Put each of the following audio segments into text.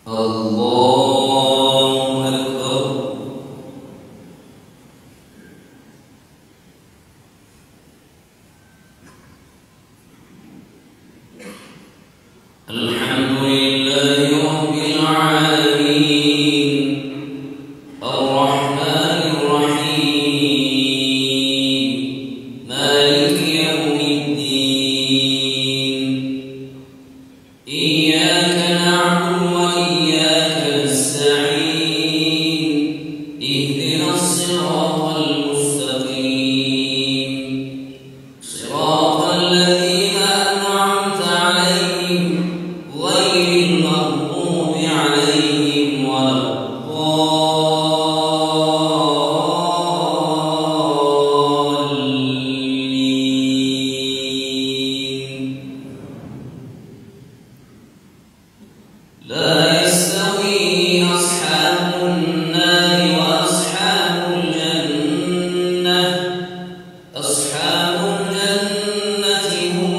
الله أكبر. الحمد لله رب العالمين الرحمن الرحيم مالك يوم الدين إياك نعبد وإياك نستعين اهدنا الصراط المستقيم صراط الذين أنعمت عليهم غير المغضوب عليهم ولا الضالين. لا يستوي أصحاب النار وأصحاب الجنة أصحاب الجنة هم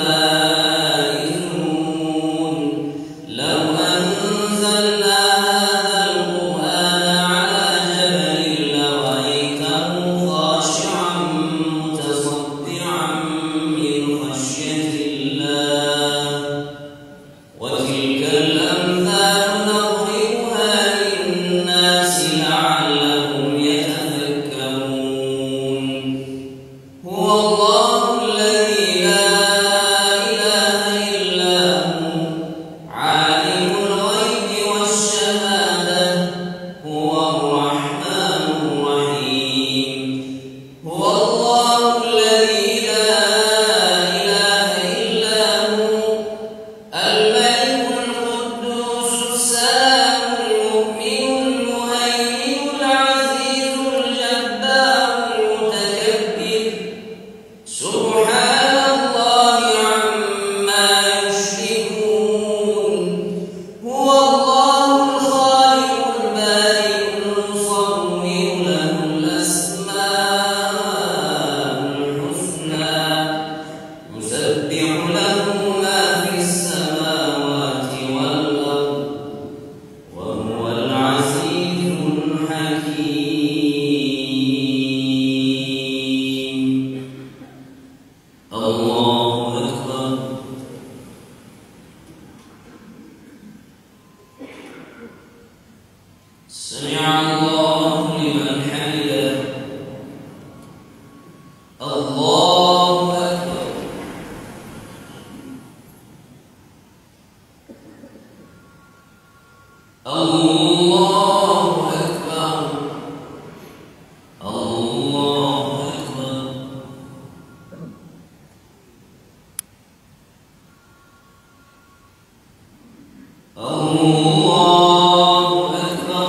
الفائزون. لو أنزلنا هذا القرآن على جبل لرأيته خاشعا متصدعا من خشية الله. وتلك الأمثال نضربها للناس لعلهم يتفكرون. هو الله الذي لا إله إلا هو عالم الغيب والشهادة هو الرحمن الرحيم. هو الله الذي لا إله إلا هو الملك القدوس السلام المؤمن المهيمن العزيز الجبار المتكبر سبحان الله عما يشركون. هو الله الخالق البارئ المصور له الأسماء الحسنى يسبح له ما في السماوات والأرض وهو العزيز الحكيم. الله أكبر. سمع الله لمن حمده. الله أكبر. الله أكبر. الله أكبر. الله أكبر.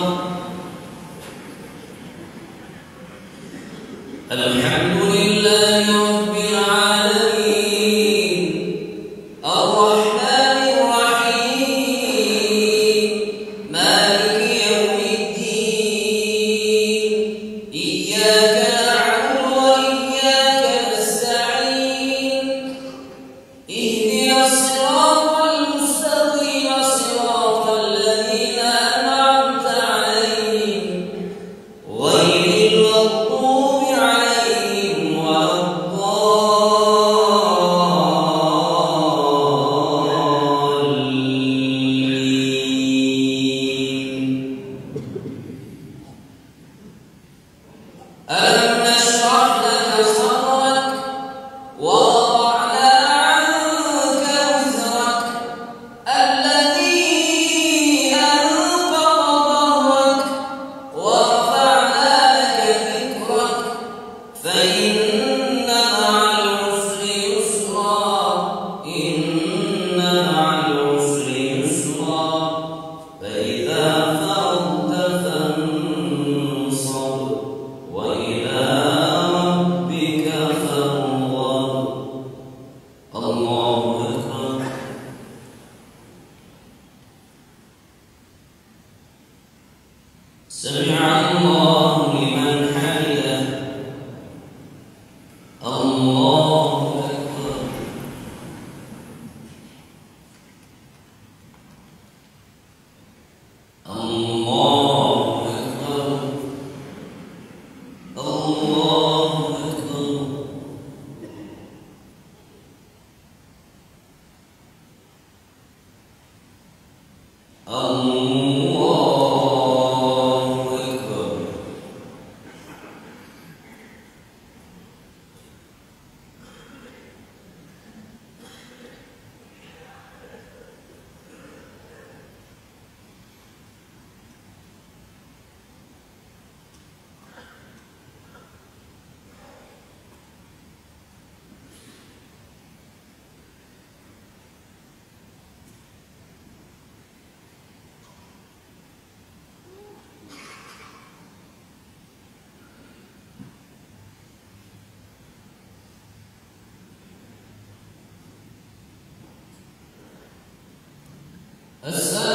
الحمد لله رب العالمين الرحمن الرحيم مالك يوم الدين إياك نعبد وإياك نستعين اهدنا الصراط المستقيم صراط الذين أنعمت عليهم غير المغضوب عليهم ولا الضالين. ألم نشرح لك صدرك ووضعنا عنك وزرك الذي أنقض ظهرك ورفعنا لك ذكرك فإن مع العسر يسرا إن مع العسر يسرا فإذا فرغت فانصب وإلى ربك فارغب. الله أكبر. سمع الله لمن حمده. الله أكبر. الله أكبر. السلام